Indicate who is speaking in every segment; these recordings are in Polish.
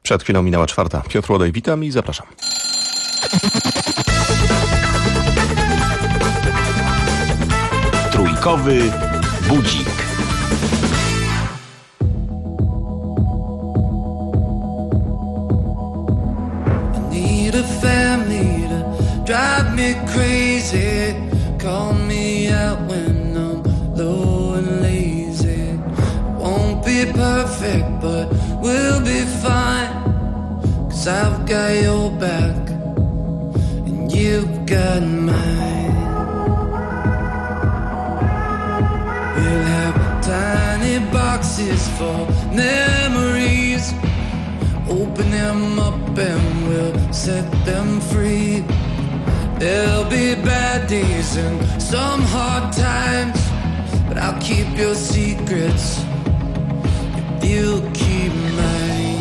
Speaker 1: Przed chwilą minęła 4. Piotr Łodej, witam i zapraszam.
Speaker 2: Trójkowy budzik.
Speaker 3: Need a family to drive me crazy. Call me out when I'm low and lazy. Won't be perfect, but we'll be fine. 'Cause I've got your back and you've got mine. We'll have tiny boxes for memories. Open them up and we'll set them free. There'll be bad days and some hard times, but I'll keep your secrets if you keep mine.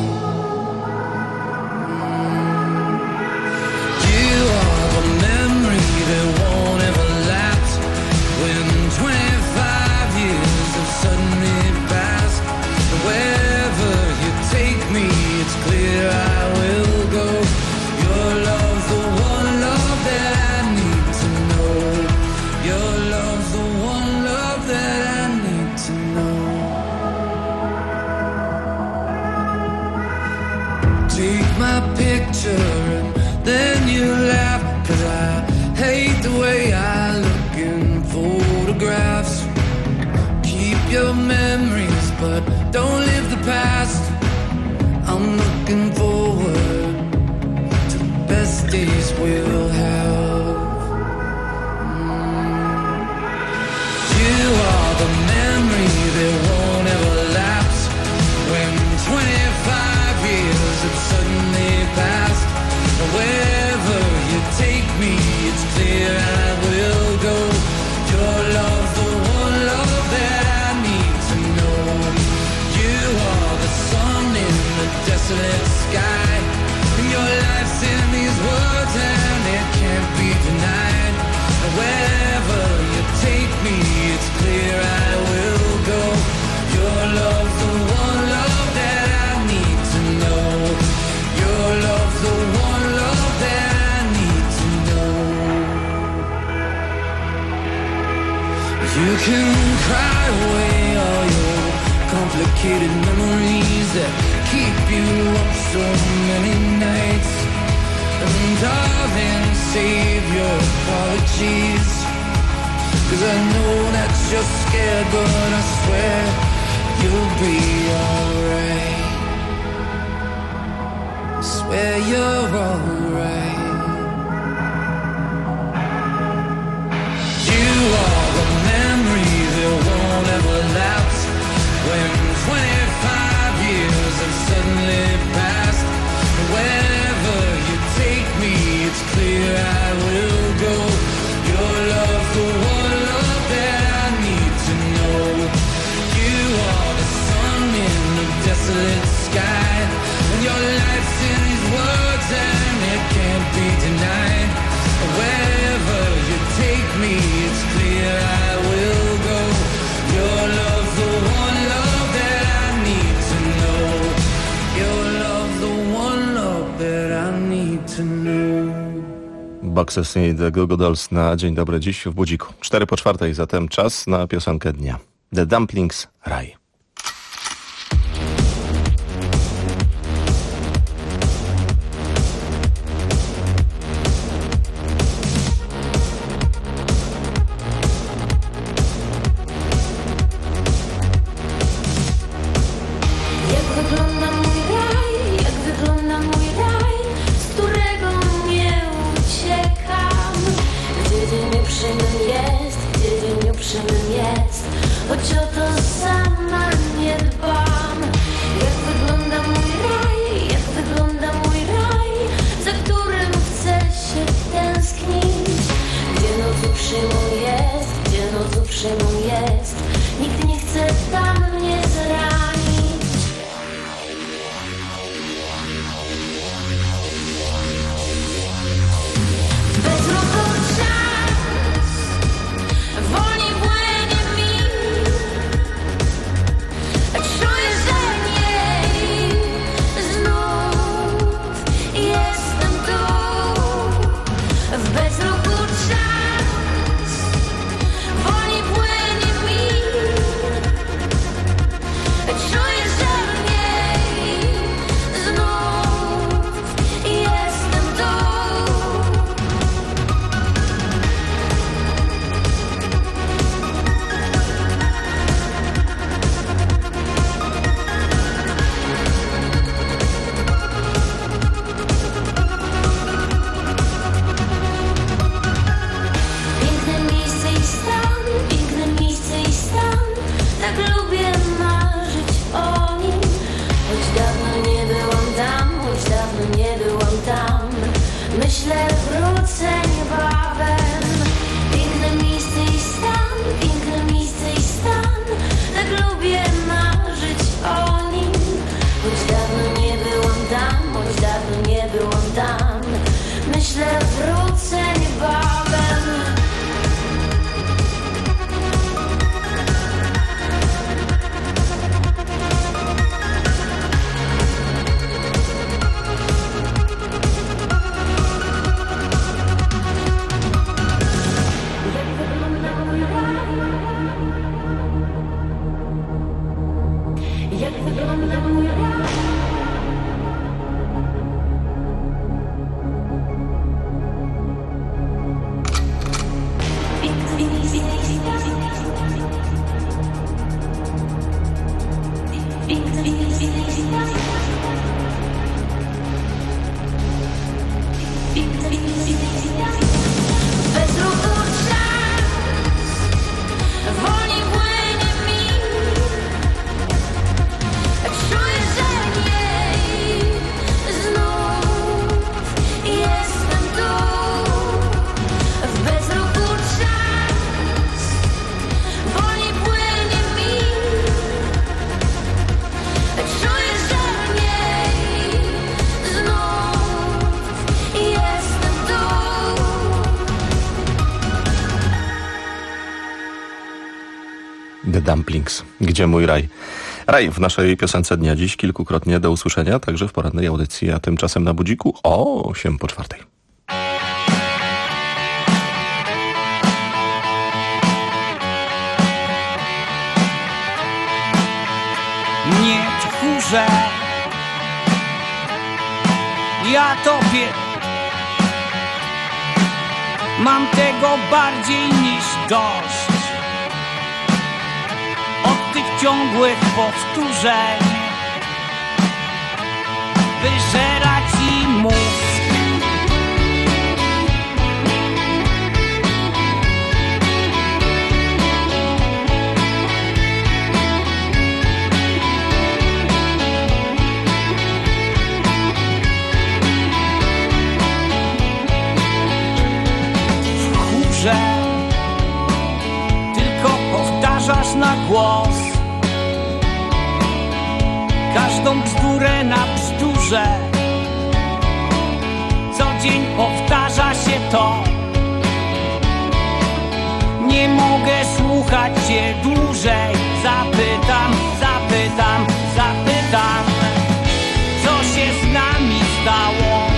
Speaker 3: You are the memory that won't ever lapse. When 25 years have suddenly passed, wherever you take me, it's clear I will go. Your love's the one love that I need to know. Your love's the one love that I need to know. Take my picture and then you laugh, 'cause I hate the way I look in photographs. Keep your memories, but don't live the past. I'm looking forward to the best days we'll have. You are the memory that won't ever lapse. When 25 years have suddenly passed, wherever you take me, it's clear I will go. Your love's the one love that I need to know. You are the sun in the desolate sky, and your life's in these words and it can't be denied. Wherever you take me, it's clear I will go. Your love's the one love that I need to know. Your love's the one love that I need to know. You can cry away all your complicated memories that keep you up so many nights. And darling, save your apologies, 'cause I know that you're scared, but I swear you'll be alright. I swear you're alright. You are the memory that won't ever lapse. When 25 years have suddenly passed, wherever you take me, it's clear I will go. Your love's the one love that I need to know. You are the sun in the desolate sky, and your life's in these words and it can't be denied. Wherever you take me, it's clear I will go. Your love's the one love that I need to know. Your love's the one love that I need to know.
Speaker 1: Boxes i The Goo Goo Dolls na Dzień Dobry dziś w Budziku. 4:04, zatem czas na piosenkę dnia. The Dumplings, Raj.
Speaker 4: Choć o to sama nie dbam. Jak wygląda mój raj, jak wygląda mój raj, za którym chcę się tęsknić. Gdzie noc uprzejmą jest, gdzie noc uprzejmą jest, nikt nie chce tam mnie zranić. Bezruchu czas wolniej płynie mi.
Speaker 1: The Dumplings. Gdzie mój raj? Raj w naszej piosence dnia dziś kilkukrotnie do usłyszenia, także w porannej audycji, a tymczasem na budziku o 3:08.
Speaker 5: Nie tchórze, ja tobie mam tego bardziej niż dość. Od tych ciągłych powtórzeń wyżera ci mózg. Tylko powtarzasz na głos każdą bzdurę na bzdurze. Co dzień powtarza się to. Nie mogę słuchać cię dłużej. Zapytam, co się z nami stało?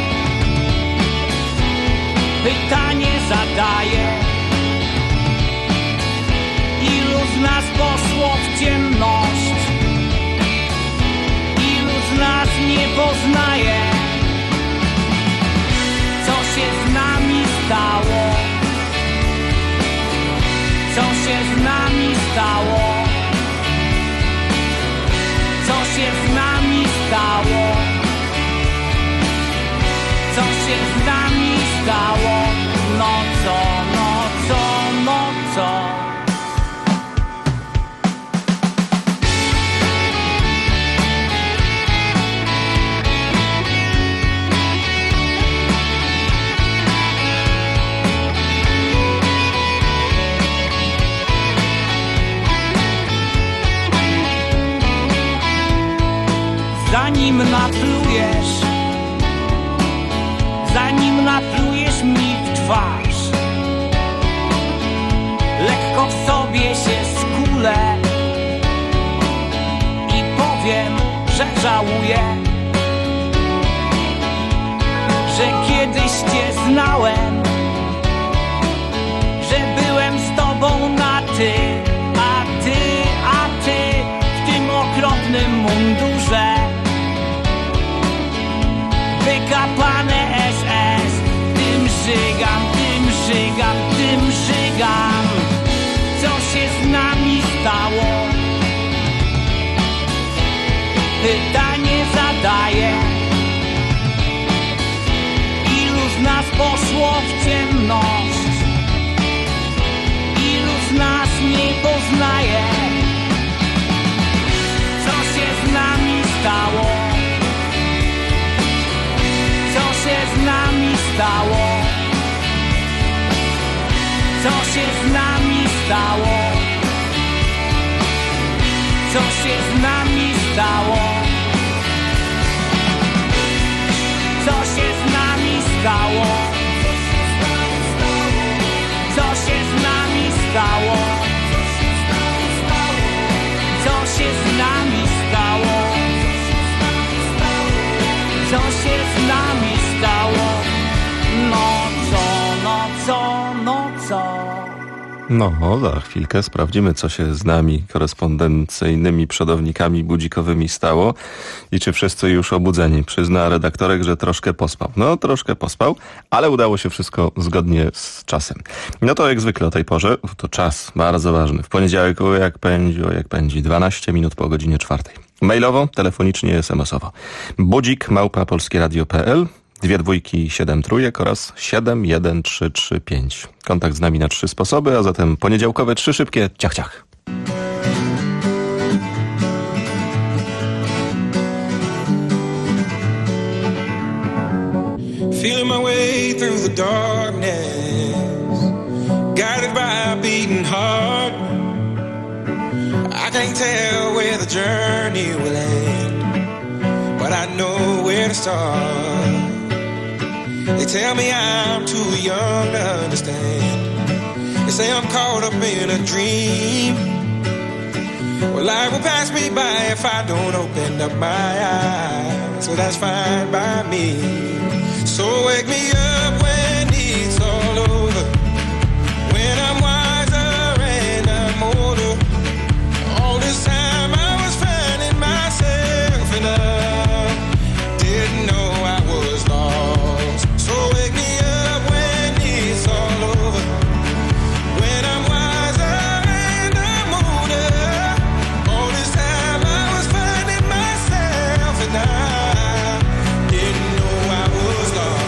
Speaker 5: Pytanie zadaję. Ilu z nas poszło w ciemność? Ilu z nas nie poznaje? Co się z nami stało? Co się z nami stało? Co się z nami stało? Co się z nami stało? No co? Zanim naplujesz mi w twarz, lekko w sobie się skulę i powiem, że żałuję, że kiedyś cię znałem, że byłem z tobą na ty, a ty w tym okropnym mundurze. Wykapane SS, tym żygam. Co się z nami stało? Pytanie zadaję. Ilu z nas poszło w ciemność? Ilu z nas nie poznaje? Co się z nami stało? Co się z nami stało? Co się z nami stało? Co się z nami stało? Co się z nami stało? Co się z nami stało? Co się z nami stało? Co się z nami stało?
Speaker 1: No, za chwilkę sprawdzimy, co się z nami, korespondencyjnymi przodownikami budzikowymi stało i czy wszyscy już obudzeni. Przyzna redaktorek, że troszkę pospał. No, troszkę pospał, ale udało się wszystko zgodnie z czasem. No to jak zwykle o tej porze, to czas bardzo ważny. W poniedziałek o jak pędzi, 12 minut po godzinie 4. Mailowo, telefonicznie, SMS-owo. budzik@polskieradio.pl 2 dwójki 7 trójek oraz 71335. Kontakt z nami na 3 sposoby, a zatem poniedziałkowe 3 szybkie ciach.
Speaker 6: Feeling my way through the darkness, guided by a beating heart. I can't tell where the journey will end, but I know where to start. They tell me I'm too young to understand. They say I'm caught up in a dream, Well, life will pass me by if I don't open up my eyes. So that's fine by me. So wake me up when it's all over, when I'm wiser and I'm older. All this time I was finding myself and I didn't know I was lost. So wake me up when it's all over, when I'm wiser and I'm older. All this time I was finding myself and I didn't know I was lost.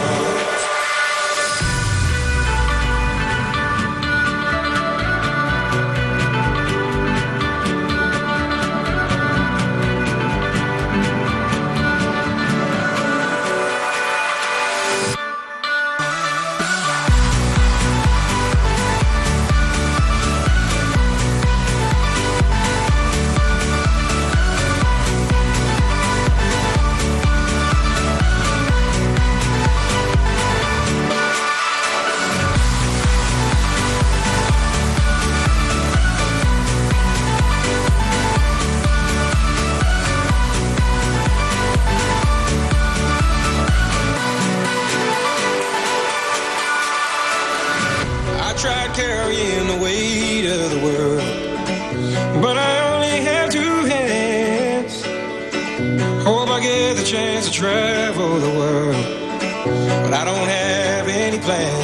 Speaker 6: I tried carrying the weight of the world, but I only have two hands. Hope I get the chance to travel the world, but I don't have any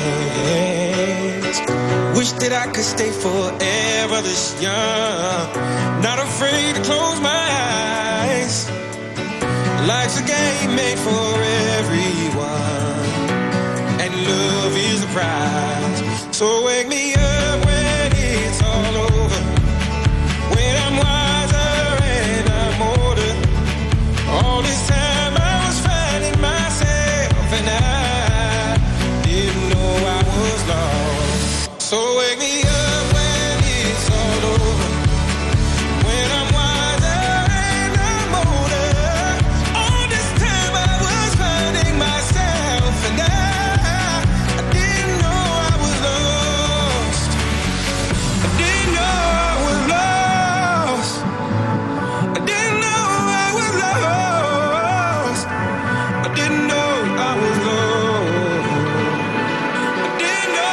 Speaker 6: plans. Wish that I could stay forever this young, not afraid to close my eyes. Life's a game made for everyone, and love is the prize. So wake me up when it's all over, when I'm wiser and I'm older. All this time I was finding myself and I didn't know I was lost. So wake me up when it's all over, when I'm wiser and I'm older. All this time I was finding myself and I didn't know I was lost. I didn't know I was lost. I didn't know I was lost. I didn't know I was lost. I didn't know.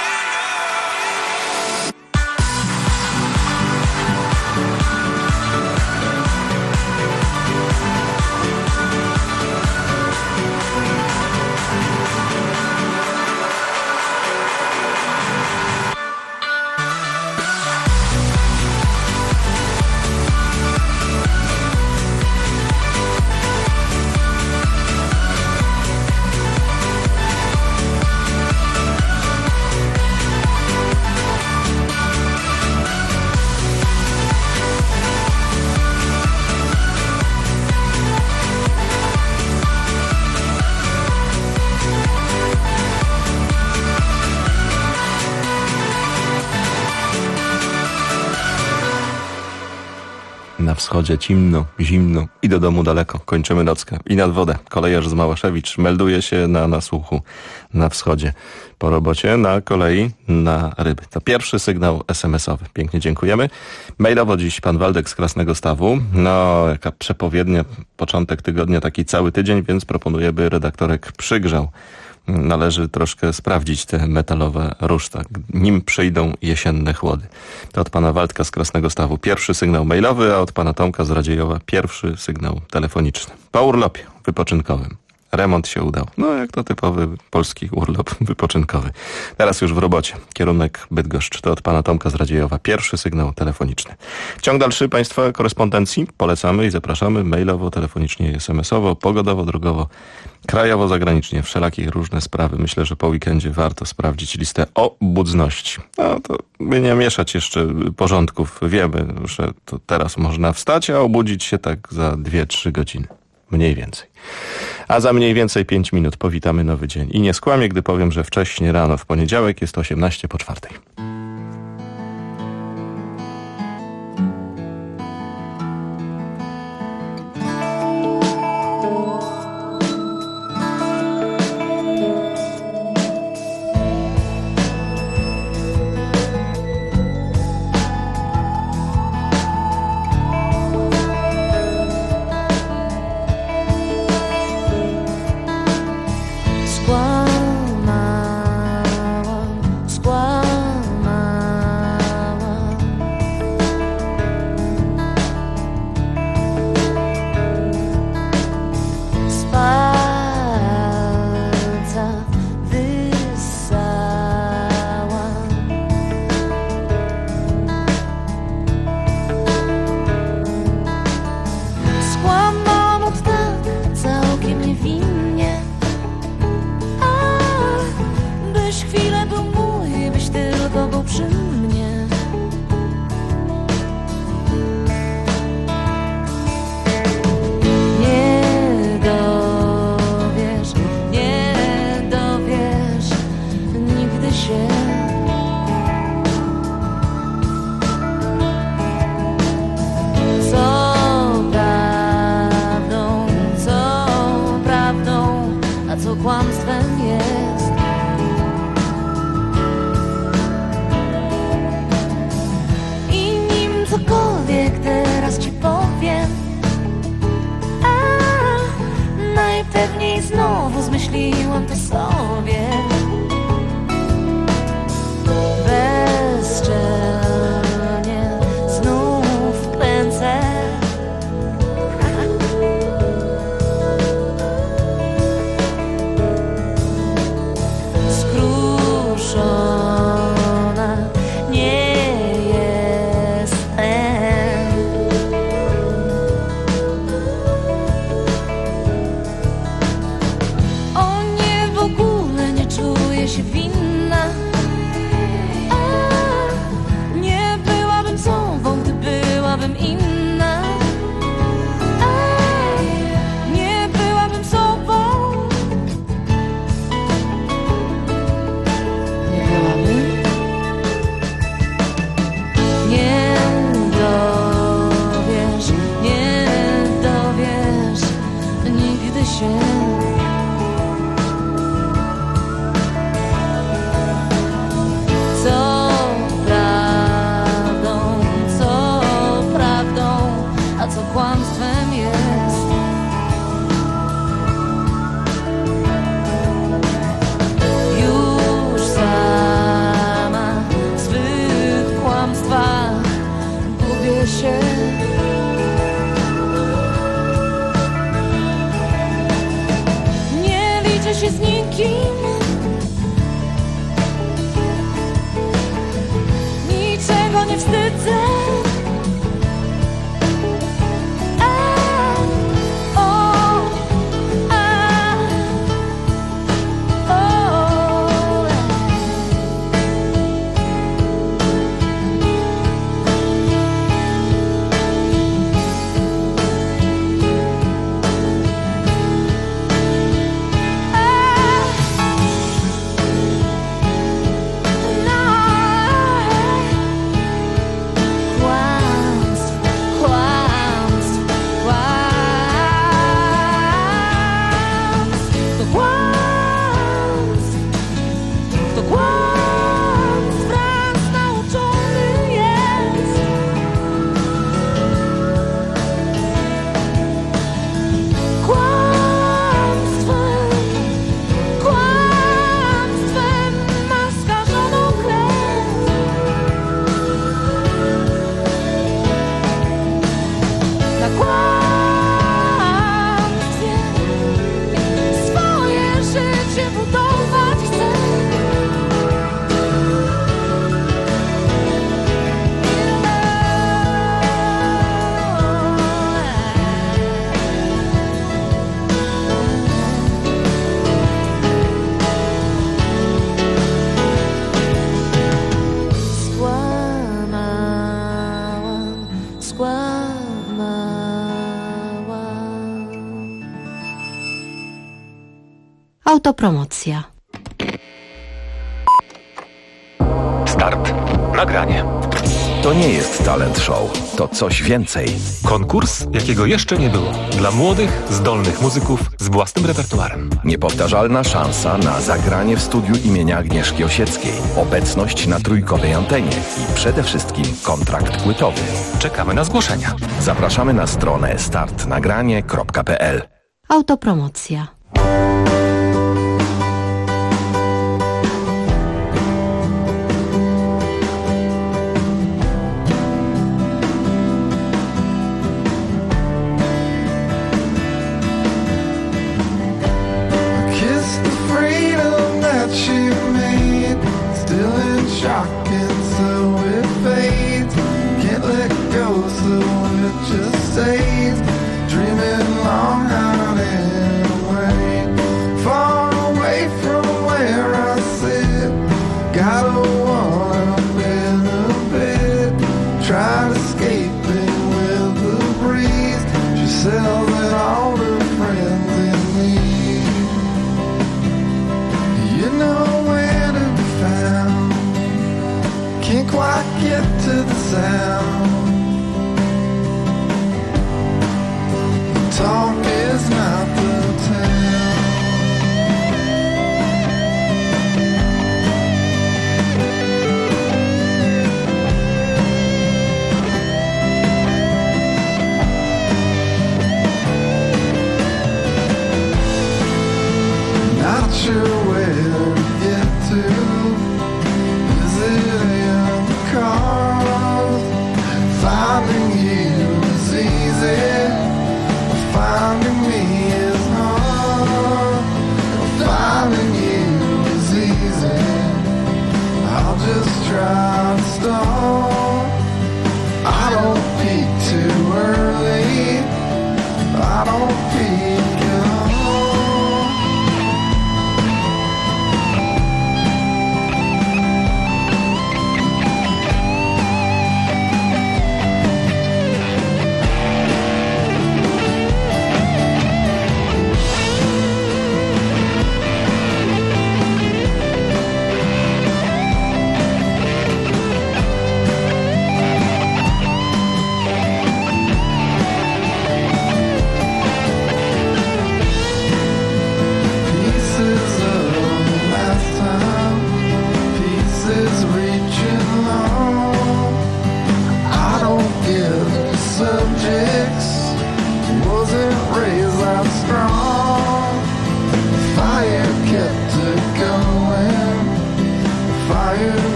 Speaker 1: Na wschodzie cimno, zimno i do domu daleko. Kończymy nockę. I nad wodę. Kolejarz z Małaszewicz melduje się na nasłuchu na wschodzie. Po robocie na kolei na ryby. To pierwszy sygnał SMS-owy. Pięknie dziękujemy. Mailowo dziś pan Waldek z Krasnego Stawu. No, jaka przepowiednia. Początek tygodnia, taki cały tydzień, więc proponuję, by redaktorek przygrzał. Należy troszkę sprawdzić te metalowe ruszta, nim przyjdą jesienne chłody. To od pana Waldka z Krasnego Stawu pierwszy sygnał mailowy, a od pana Tomka z Radziejowa pierwszy sygnał telefoniczny. Po urlopie wypoczynkowym. Remont się udał. No jak to typowy polski urlop wypoczynkowy. Teraz już w robocie. Kierunek Bydgoszcz. To od pana Tomka z Radziejowa pierwszy sygnał telefoniczny. Ciąg dalszy państwa korespondencji polecamy i zapraszamy mailowo, telefonicznie i SMS-owo, pogodowo, drogowo, krajowo, zagranicznie. Wszelakie różne sprawy. Myślę, że po weekendzie warto sprawdzić listę obudności. No to by nie mieszać jeszcze porządków. Wiemy, że to teraz można wstać, a obudzić się tak za 2-3 godziny. Mniej więcej. A za mniej więcej 5 minut powitamy nowy dzień. I nie skłamię, gdy powiem, że wcześnie rano w poniedziałek jest 4:18.
Speaker 4: nie wstydzę.
Speaker 7: Autopromocja.
Speaker 2: Start. Nagranie. To nie jest talent show. To coś więcej.
Speaker 8: Konkurs, jakiego jeszcze nie było. Dla młodych, zdolnych muzyków z własnym repertuarem.
Speaker 2: Niepowtarzalna szansa na zagranie w studiu imienia Agnieszki Osieckiej. Obecność na trójkowej antenie i przede wszystkim kontrakt płytowy.
Speaker 8: Czekamy na zgłoszenia.
Speaker 2: Zapraszamy na stronę startnagranie.pl.
Speaker 7: Autopromocja.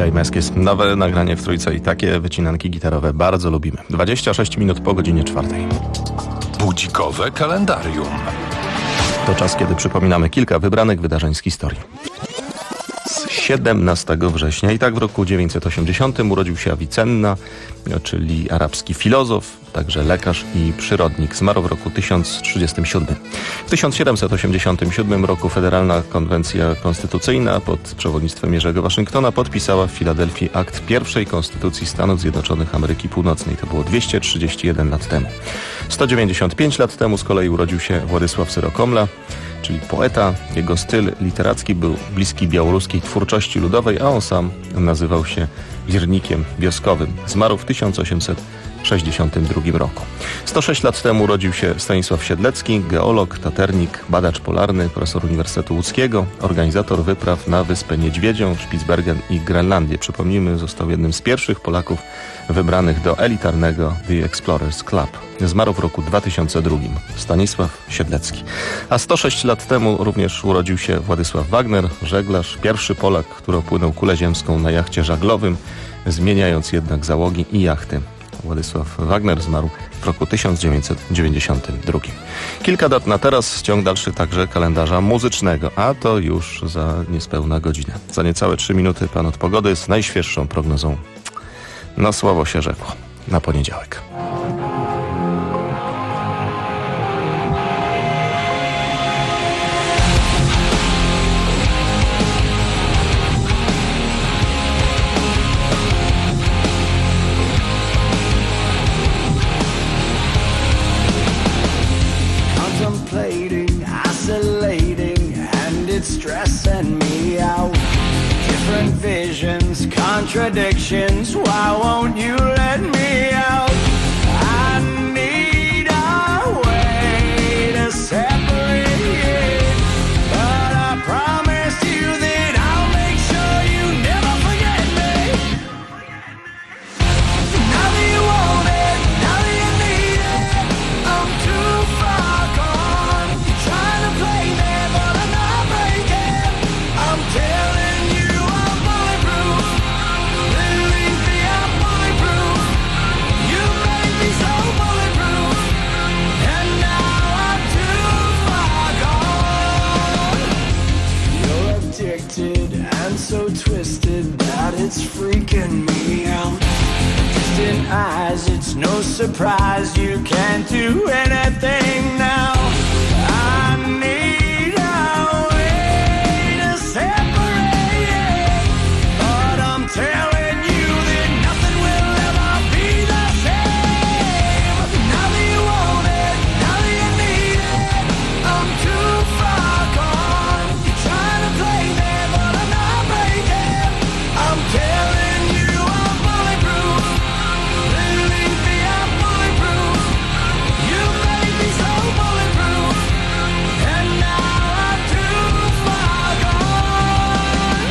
Speaker 1: DJ Meskis. Nowe nagranie w trójce i takie wycinanki gitarowe bardzo lubimy. 26 minut po godzinie 4.
Speaker 9: Budzikowe kalendarium.
Speaker 1: To czas, kiedy przypominamy kilka wybranych wydarzeń z historii. 17 września i tak w roku 980 urodził się Avicenna, czyli arabski filozof, także lekarz i przyrodnik. Zmarł w roku 1037. W 1787 roku Federalna Konwencja Konstytucyjna pod przewodnictwem Jerzego Waszyngtona podpisała w Filadelfii akt pierwszej konstytucji Stanów Zjednoczonych Ameryki Północnej. To było 231 lat temu. 195 lat temu z kolei urodził się Władysław Syrokomla, czyli poeta. Jego styl literacki był bliski białoruskiej twórczości ludowej, a on sam nazywał się wiernikiem wioskowym. Zmarł w 1862 roku. 106 lat temu urodził się Stanisław Siedlecki, geolog, taternik, badacz polarny, profesor Uniwersytetu Łódzkiego, organizator wypraw na Wyspę Niedźwiedzią, Spitsbergen i Grenlandię. Przypomnijmy, został jednym z pierwszych Polaków wybranych do elitarnego The Explorers Club. Zmarł w roku 2002. Stanisław Siedlecki. A 106 lat temu również urodził się Władysław Wagner, żeglarz, pierwszy Polak, który opłynął kulę ziemską na jachcie żaglowym, zmieniając jednak załogi i jachty. Władysław Wagner zmarł w roku 1992. Kilka dat na teraz, ciąg dalszy także kalendarza muzycznego, a to już za niespełna godzinę. Za niecałe 3 minuty pan od pogody z najświeższą prognozą. Na słowo się rzekło. Na poniedziałek.
Speaker 5: Stressing me out. Different visions, contradictions. Why won't you let me out? I need a way to separate, but I promise you that I'll make sure you never forget me. Now that you want it, now that you need it, I'm too far gone. You're trying to play me, but I'm not. I'm telling you I'm bulletproof. Believe me, I'm bulletproof. You made me so bulletproof, and now I'm too far gone. You're addicted and so twisted that it's freaking me out. Distant eyes, it's no surprise you can't do anything now. I need a separated, but I'm telling you that nothing will ever be the same. Now that you want it, now that you need it, I'm too far gone. You're trying to play me, but I'm not breaking. I'm telling you I'm bulletproof. Believe me, I'm bulletproof. You made me so bulletproof, and now I'm too far gone.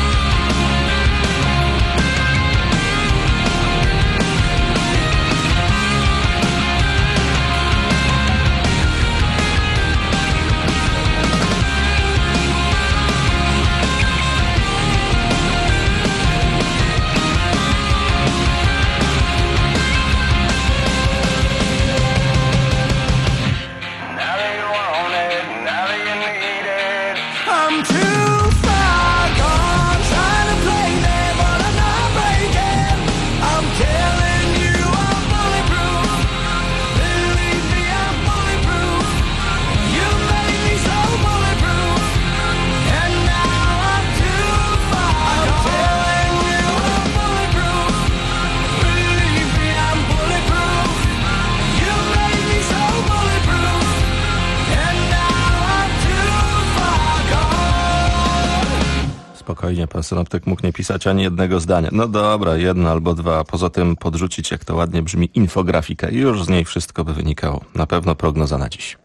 Speaker 5: Now that you want it, now that you need it, I'm too far gone. Trying to play me, but I'm not breaking. I'm telling you I'm bulletproof. Believe me, I'm bulletproof. You made me so bulletproof, and now I'm too far gone. I'm telling you I'm bulletproof. Believe me, I'm bulletproof. You made me so bulletproof, and now I'm too far gone.
Speaker 1: Spokojnie, pan synoptyk mógł nie pisać ani jednego zdania. No dobra, jedno albo dwa. Poza tym podrzucić, jak to ładnie brzmi, infografikę i już z niej wszystko by wynikało. Na pewno prognoza na dziś.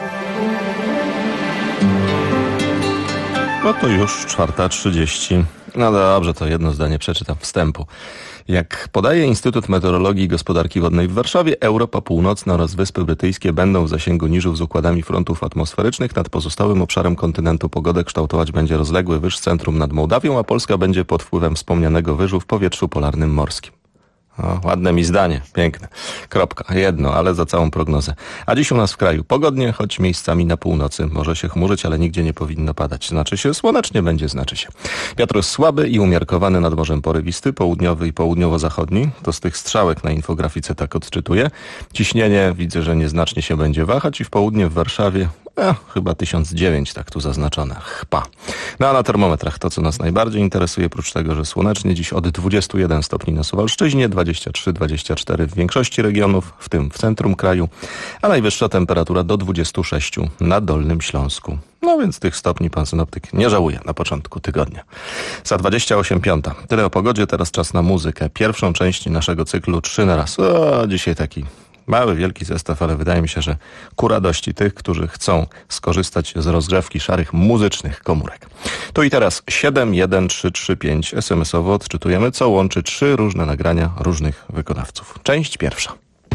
Speaker 1: No to już 4:30. No dobrze, to jedno zdanie przeczytam wstępu. Jak podaje Instytut Meteorologii i Gospodarki Wodnej w Warszawie, Europa Północna oraz Wyspy Brytyjskie będą w zasięgu niżów z układami frontów atmosferycznych. Nad pozostałym obszarem kontynentu pogodę kształtować będzie rozległy wyż centrum nad Mołdawią, a Polska będzie pod wpływem wspomnianego wyżu w powietrzu polarnym morskim. O, ładne mi zdanie, piękne. Kropka, jedno, ale za całą prognozę. A dziś u nas w kraju pogodnie, choć miejscami na północy może się chmurzyć, ale nigdzie nie powinno padać. Znaczy się słonecznie będzie, znaczy się. Wiatr jest słaby i umiarkowany nad morzem porywisty, południowy i południowo-zachodni. To z tych strzałek na infografice tak odczytuję. Ciśnienie widzę, że nieznacznie się będzie wahać i w południe w Warszawie chyba 1009, tak tu zaznaczone. Chpa. No a na termometrach to, co nas najbardziej interesuje, prócz tego, że słonecznie, dziś od 21 stopni na Suwalszczyźnie, 23-24 w większości regionów, w tym w centrum kraju, a najwyższa temperatura do 26 na Dolnym Śląsku. No więc tych stopni pan synoptyk nie żałuje na początku tygodnia. Za 28:05. Tyle o pogodzie, teraz czas na muzykę. Pierwszą część naszego cyklu 3 na raz. Dzisiaj taki mały, wielki zestaw, ale wydaje mi się, że ku radości tych, którzy chcą skorzystać z rozgrzewki szarych muzycznych komórek. Tu i teraz 71335 SMS-owo odczytujemy, co łączy 3 różne nagrania różnych wykonawców. Część pierwsza.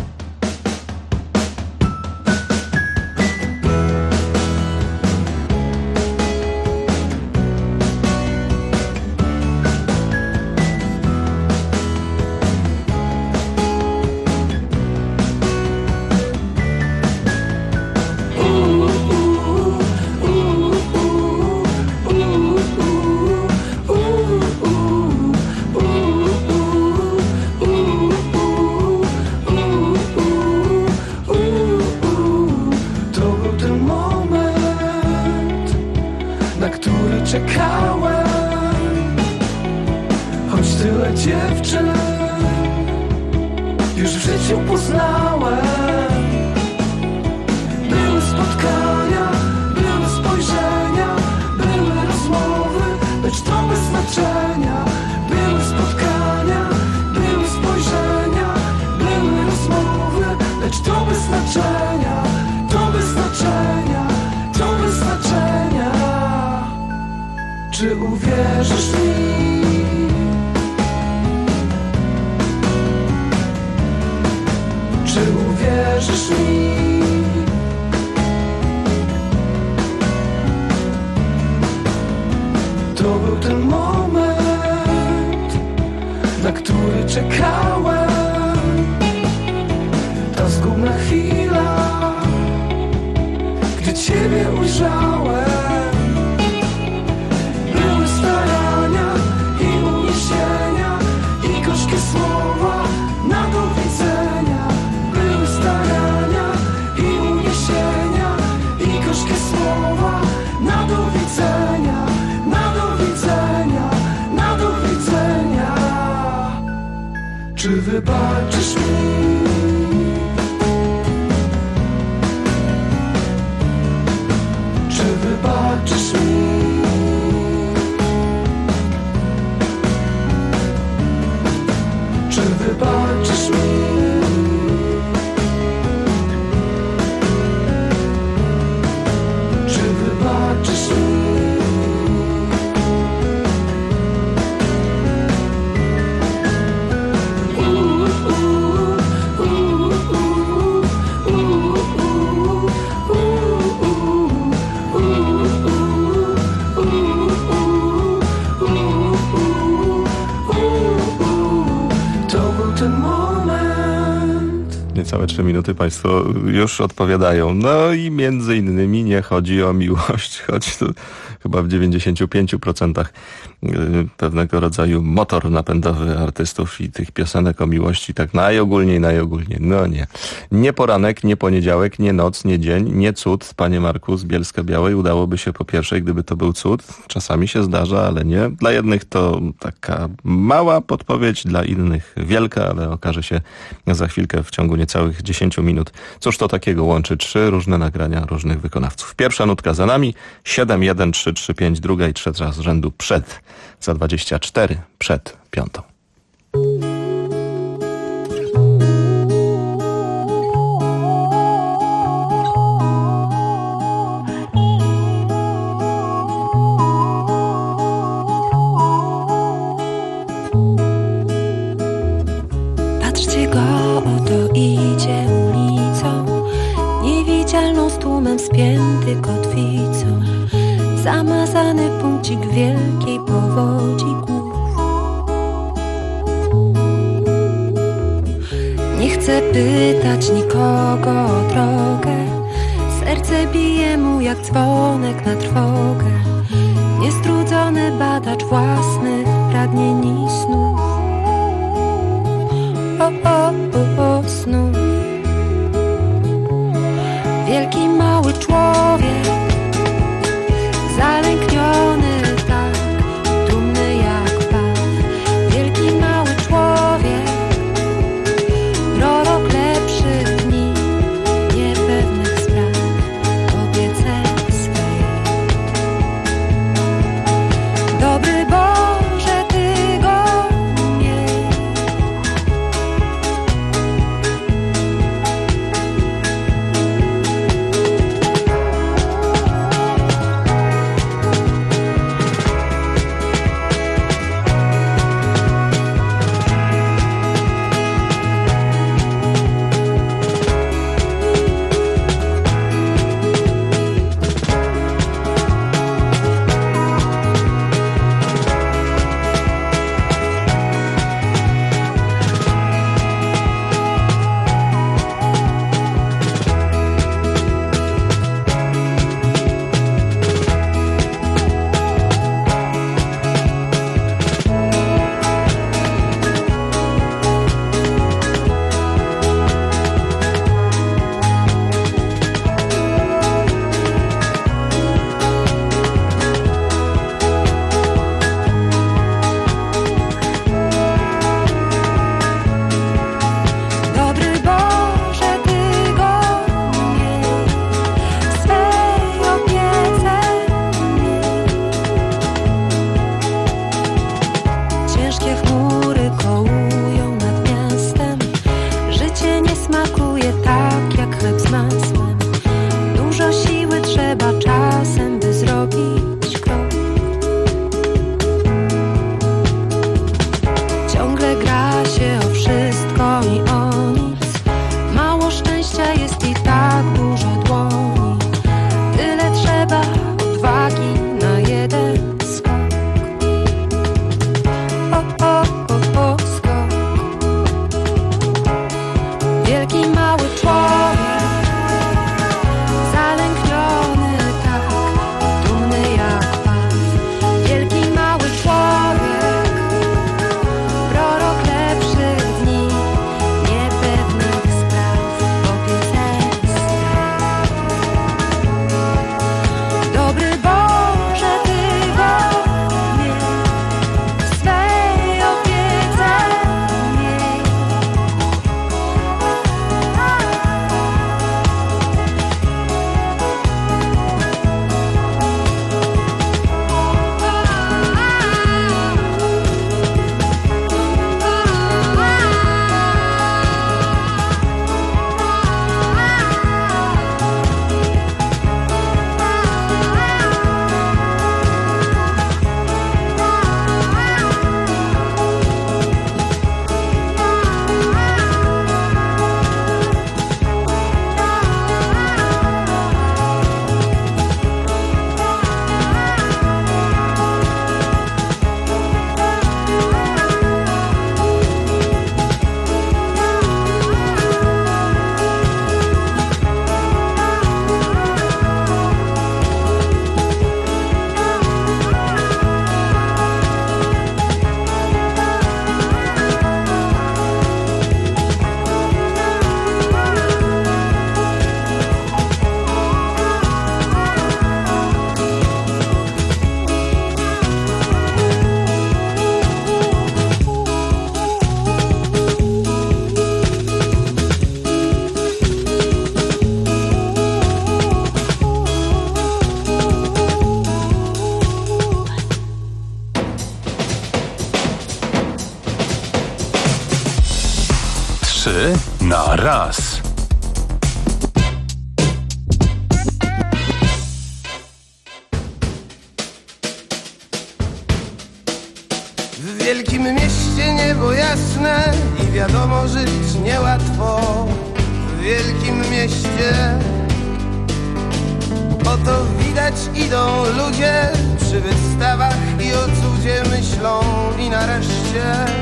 Speaker 5: Czy uwierzysz mi? Czy uwierzysz mi? To był ten moment, na który czekałem. Ta zgubna chwila, gdy Ciebie ujrzałem. Starania i uniesienia i gorzkie słowa na do widzenia. Były starania i uniesienia i gorzkie słowa na do widzenia, na do widzenia, na do widzenia. Czy wybaczysz mi? Czy wybaczysz mi? Czy wybaczysz mi? Czy wybaczysz mi?
Speaker 1: Niecałe 3 minuty Państwo już odpowiadają. No i między innymi nie chodzi o miłość, choć to chyba w 95% pewnego rodzaju motor napędowy artystów i tych piosenek o miłości, tak najogólniej. No nie. Nie poranek, nie poniedziałek, nie noc, nie dzień, nie cud, panie Marku z Bielska-Białej. Udałoby się po pierwszej, gdyby to był cud. Czasami się zdarza, ale nie. Dla jednych to taka mała podpowiedź, dla innych wielka, ale okaże się za chwilkę w ciągu niecałych 10 minut. Cóż to takiego łączy 3 różne nagrania różnych wykonawców. Pierwsza nutka za nami, 71335, druga i trzecia z rzędu przed, za 24 przed 5.
Speaker 10: tłumem spięty kotwicą, zamazany punkcik wielkiej powodzi głów. Nie chcę pytać nikogo o drogę, serce bije mu jak dzwonek na trwogę. Niestrudzony badacz własnych pragnień i snów. Snów. Wielki mały człowiek, zalękniony tak, dumny jak paw. Wielki mały człowiek, prorok lepszych dni, niepewnych spraw, obieceń swych. Dobry Boże, Ty go miej.
Speaker 9: na raz.
Speaker 11: W wielkim mieście niebo jasne i wiadomo żyć niełatwo. W wielkim mieście Oto widać idą ludzie przy wystawach i o cudzie myślą i nareszcie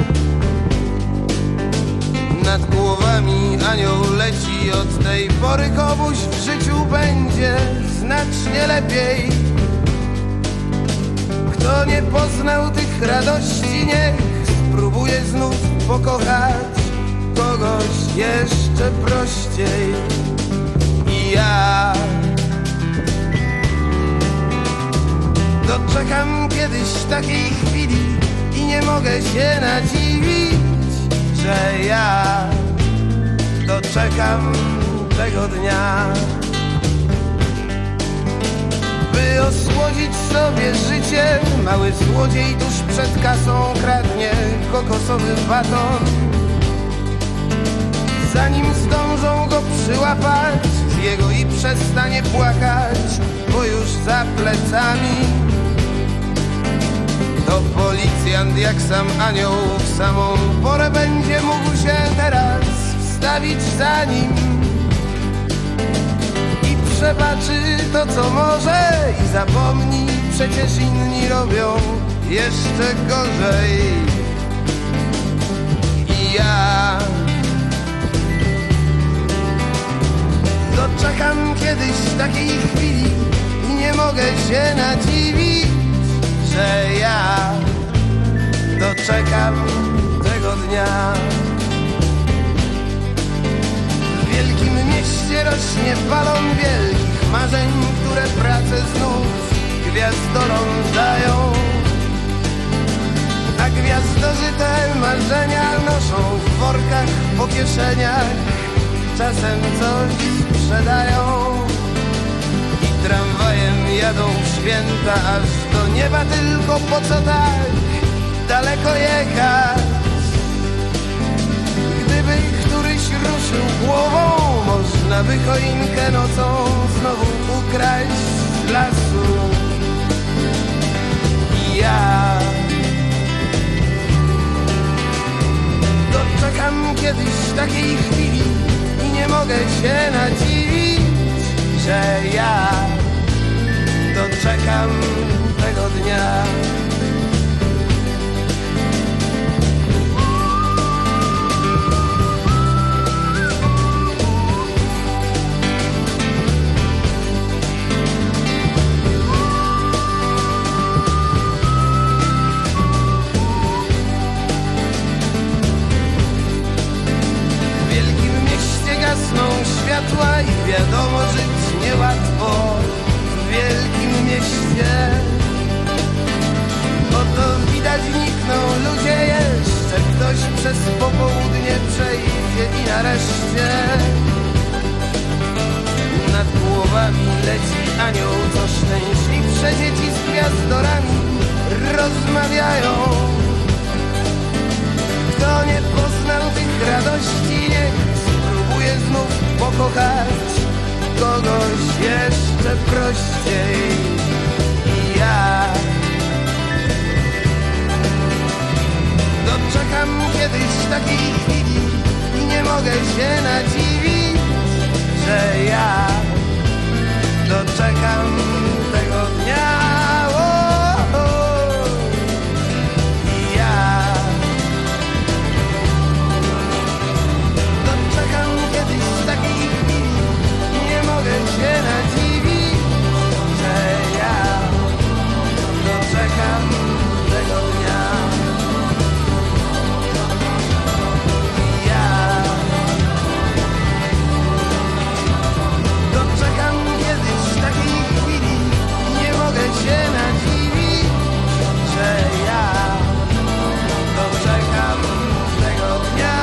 Speaker 11: nad głowami anioł leci. Od tej pory komuś w życiu będzie znacznie lepiej. Kto nie poznał tych radości, niech spróbuje znów pokochać kogoś jeszcze prościej. I ja doczekam kiedyś takiej chwili i nie mogę się nadziwić, że ja doczekam tego dnia, by osłodzić sobie życie. Mały złodziej tuż przed kasą kradnie kokosowy baton. Zanim zdążą go przyłapać, zje go i przestanie płakać, bo już za plecami to policjant jak sam anioł w samą porę będzie mógł się teraz wstawić za nim i przebaczy to co może i zapomni, przecież inni robią jeszcze gorzej. I ja doczekam kiedyś takiej chwili i nie mogę się nadziwić, że ja doczekam tego dnia. W wielkim mieście rośnie balon wielkich marzeń, które pracę znów gwiazdorom dają. A gwiazdorzy te marzenia noszą w workach po kieszeniach, czasem coś sprzedają i tramwajem jadą w święta aż do nieba, tylko po co tak daleko jechać? Gdyby któryś ruszył głową, można by choinkę nocą znowu ukraść z lasu. I ja doczekam kiedyś takiej chwili i nie mogę się nadziwić, że ja doczekam tego dnia. Światła i wiadomo, żyć niełatwo w wielkim mieście. Oto widać nikną ludzie jeszcze, ktoś przez popołudnie przejdzie i nareszcie nad głowami leci anioł, co szczęśliwsze dzieci z gwiazdorami rozmawiają. Kto nie poznał tych radości, niech spróbuję znów pokochać kogoś jeszcze prościej. I ja doczekam kiedyś takiej chwili i nie mogę się nadziwić, że ja doczekam tego dnia. I ja doczekam kiedyś takiej chwili i nie mogę się nadziwić, że ja doczekam tego dnia. I ja doczekam kiedyś takiej chwili i nie mogę się nadziwić, że ja doczekam tego dnia.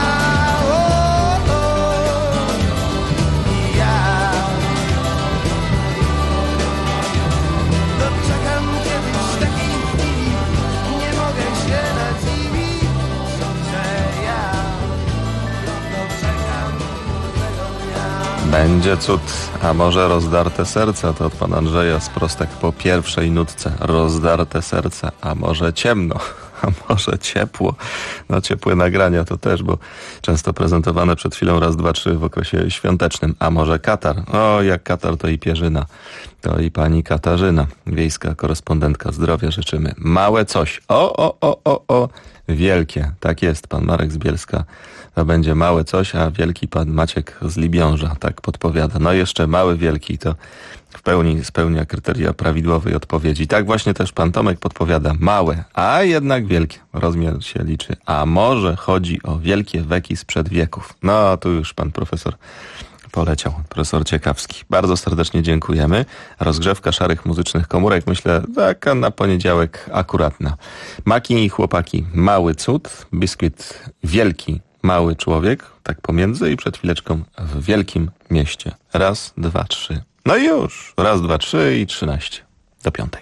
Speaker 1: Będzie cud, a może rozdarte serca, to od pana Andrzeja Sprostek po pierwszej nutce. Rozdarte serca, a może ciemno. A może ciepło? No ciepłe nagrania to też, bo często prezentowane przed chwilą raz, dwa, trzy w okresie świątecznym. A może Katar? O, jak Katar to i Pierzyna. To i pani Katarzyna, wiejska korespondentka. Zdrowia życzymy. Małe coś. O. Wielkie. Tak jest, pan Marek z Bielska. To będzie małe coś, a wielki pan Maciek z Libiąża. Tak podpowiada. No jeszcze mały, wielki to w pełni spełnia kryteria prawidłowej odpowiedzi. Tak właśnie też pan Tomek podpowiada. Małe, a jednak wielkie. Rozmiar się liczy. A może chodzi o wielkie weki sprzed wieków. No, tu już pan profesor poleciał. Profesor Ciekawski. Bardzo serdecznie dziękujemy. Rozgrzewka szarych muzycznych komórek, myślę, taka na poniedziałek akuratna. Maki i chłopaki, mały cud. Biskuit, wielki, mały człowiek. Tak pomiędzy i przed chwileczką w wielkim mieście. Raz, dwa, trzy. No i już. Raz, dwa, trzy i 13. Do 5.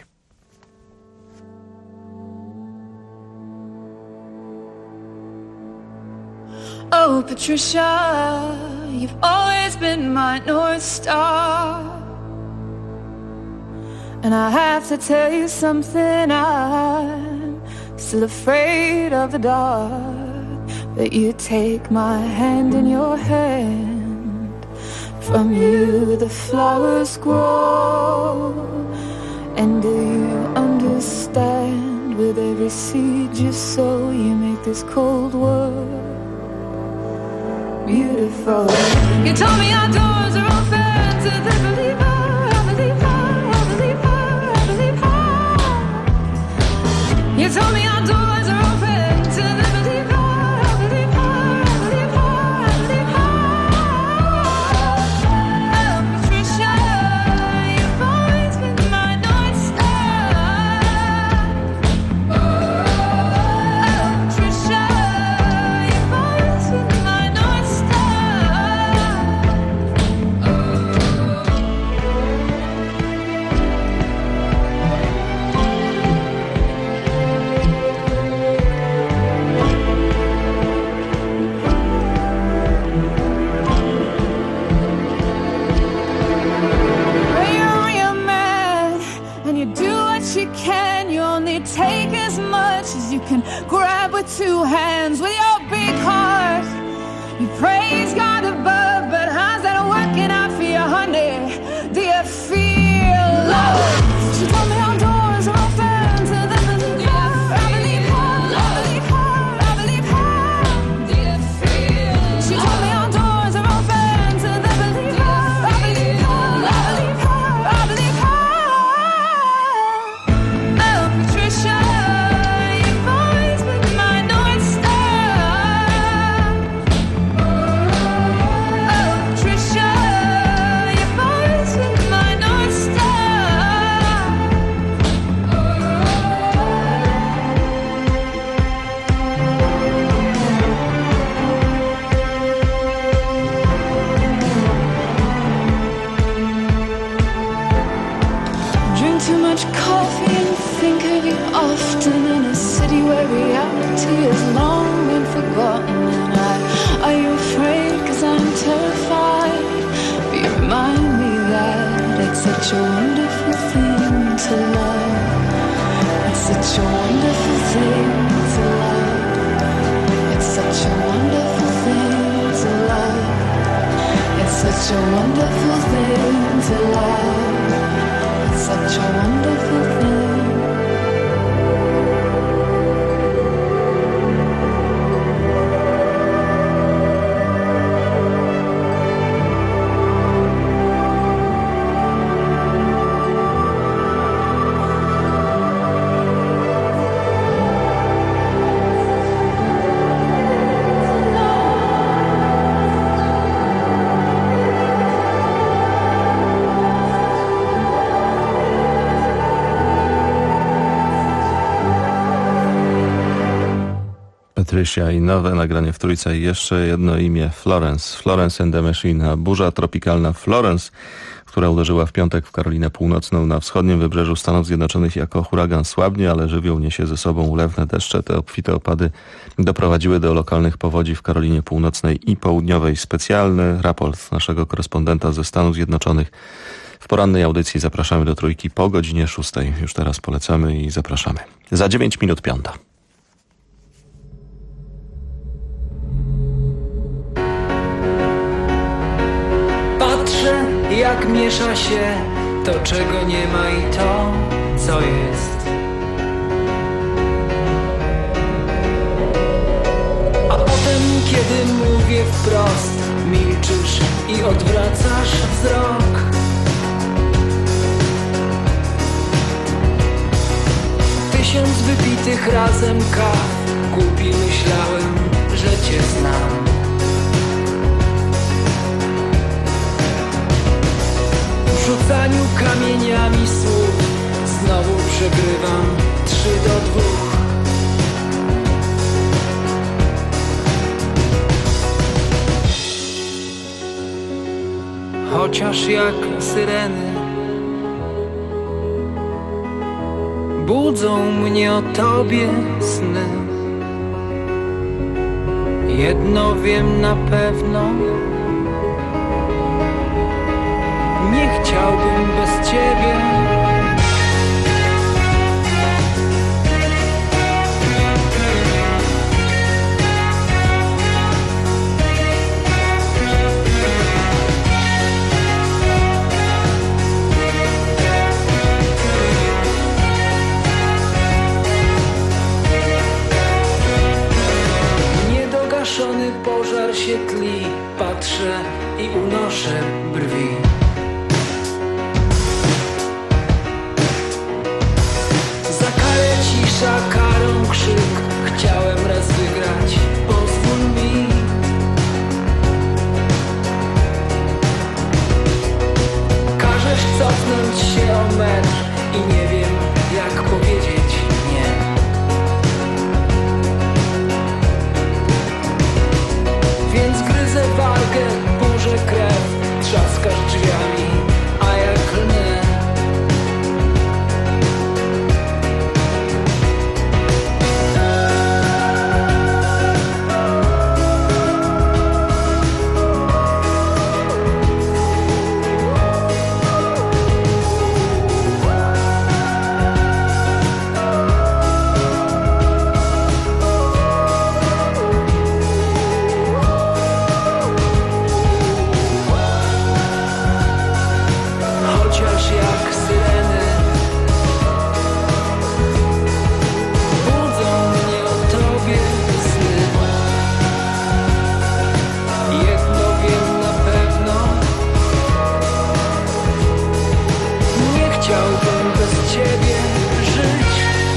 Speaker 12: Oh, Patricia, you've always been my North Star. And I have to tell you something, I'm still afraid of the dark. But you take my hand in your hand, from you the flowers grow. And do you understand, with every seed you sow, you make this cold world beautiful. You told me our doors are open to the believer, I believe her, I believe her, I believe her. You told me our doors are open to the believer, I believe her, I believe her, I believe her. Oh, Patricia, you've always been my North Star. Oh, Patricia, you've always been my North Star. Take as much as you can grab with two hands. With your big heart, you praise God above, but how's that working out for you, honey? Do you feel love? She told me our doors are open to the believer. I believe her, I believe her, I believe her. Do you feel? She told me our doors are open to the believer. I believe her, I believe her, I believe her. Often in a city where reality is long and forgotten. And are you afraid? 'Cause I'm terrified. But you remind me that it's such a wonderful thing to love. It's such a wonderful thing to love. It's such a wonderful thing to love. It's such a wonderful thing to love. It's such a wonderful thing.
Speaker 1: Patricia i nowe nagranie w trójce i jeszcze jedno imię, Florence. Florence and the Machine, a burza tropikalna Florence, która uderzyła w piątek w Karolinę Północną na wschodnim wybrzeżu Stanów Zjednoczonych jako huragan słabnie, ale żywioł niesie ze sobą ulewne deszcze. Te obfite opady doprowadziły do lokalnych powodzi w Karolinie Północnej i Południowej. Specjalny raport naszego korespondenta ze Stanów Zjednoczonych. W porannej audycji zapraszamy do trójki po godzinie 6. Już teraz polecamy i zapraszamy. Za 9 minut 5.
Speaker 3: jak miesza się to, czego nie ma i to, co jest. A potem, kiedy mówię wprost, milczysz i odwracasz wzrok. Tysiąc wypitych razem kaw, głupi myślałem, że cię znam. W rzucaniu kamieniami słów znowu przegrywam 3-2. Chociaż jak syreny budzą mnie o tobie sny. Jedno wiem na pewno, nie chciałbym bez ciebie. Niedogaszony pożar się tli, patrzę i unoszę brwi. Za karę cisza, karą krzyk, chciałem raz wygrać, pozwól mi. Każesz cofnąć się o metr i nie wiem, jak powiedzieć nie. Więc gryzę wargę, burzę krew, trzaskasz drzwiami, a ja klnę. Chociaż jak syreny budzą mnie o tobie sny. Jedno wiem na pewno, nie chciałbym bez ciebie żyć.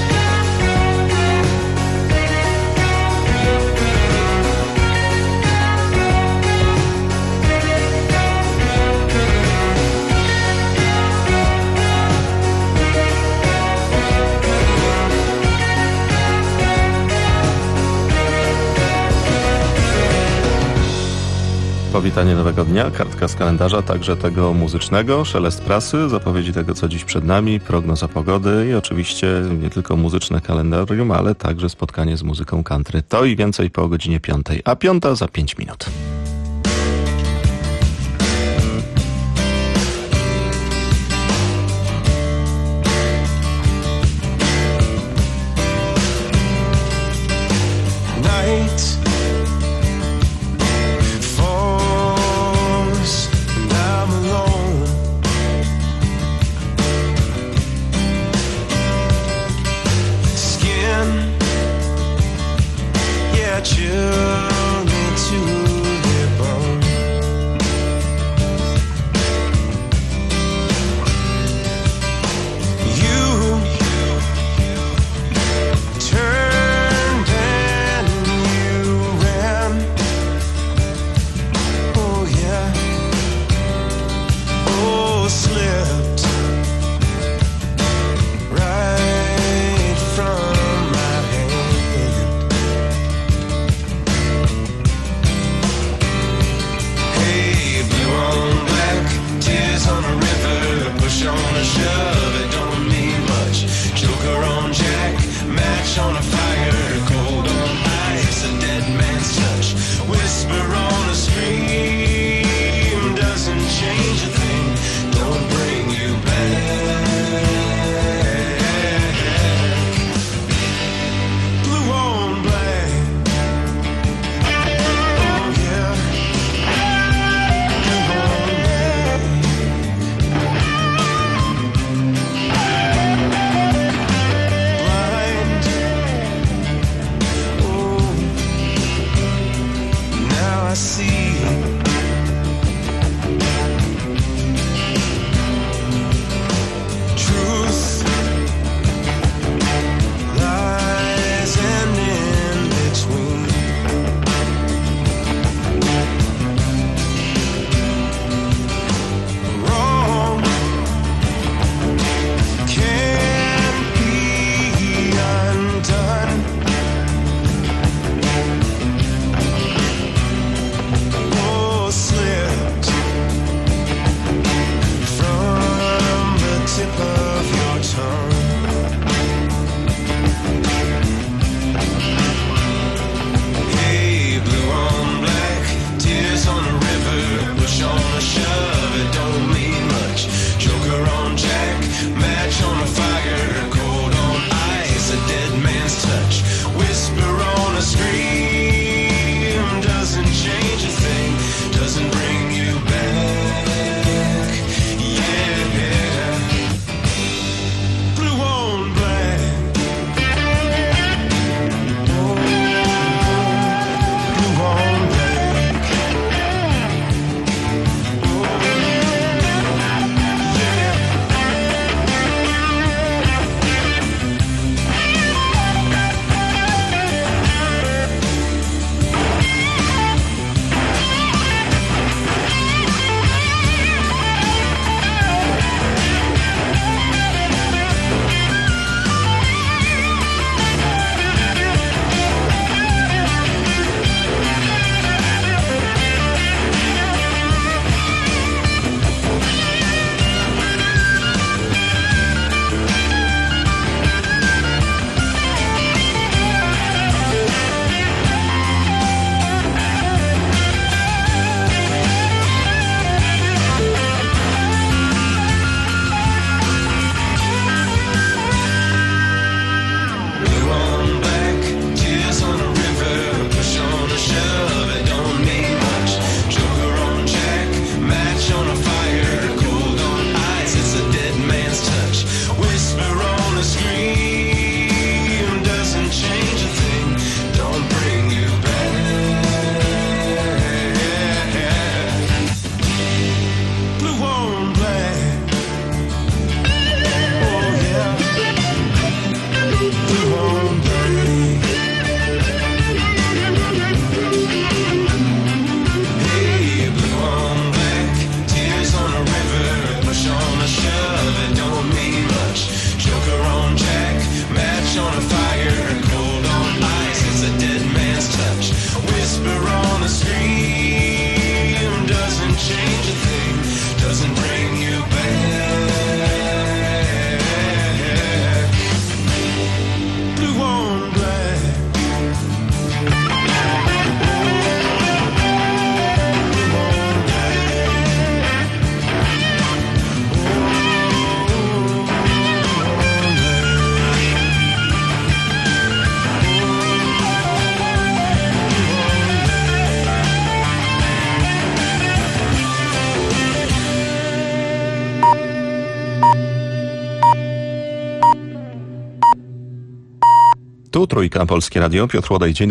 Speaker 1: Powitanie nowego dnia, kartka z kalendarza, także tego muzycznego, szelest prasy, zapowiedzi tego, co dziś przed nami, prognoza pogody i oczywiście nie tylko muzyczne kalendarium, ale także spotkanie z muzyką country. To i więcej po godzinie 5, a 5 za 5 minut.
Speaker 6: Night falls and I'm alone. Skin, yeah, chill me to the
Speaker 1: Tu Trójka, Polskie Radio, Piotr Łodaj, dzień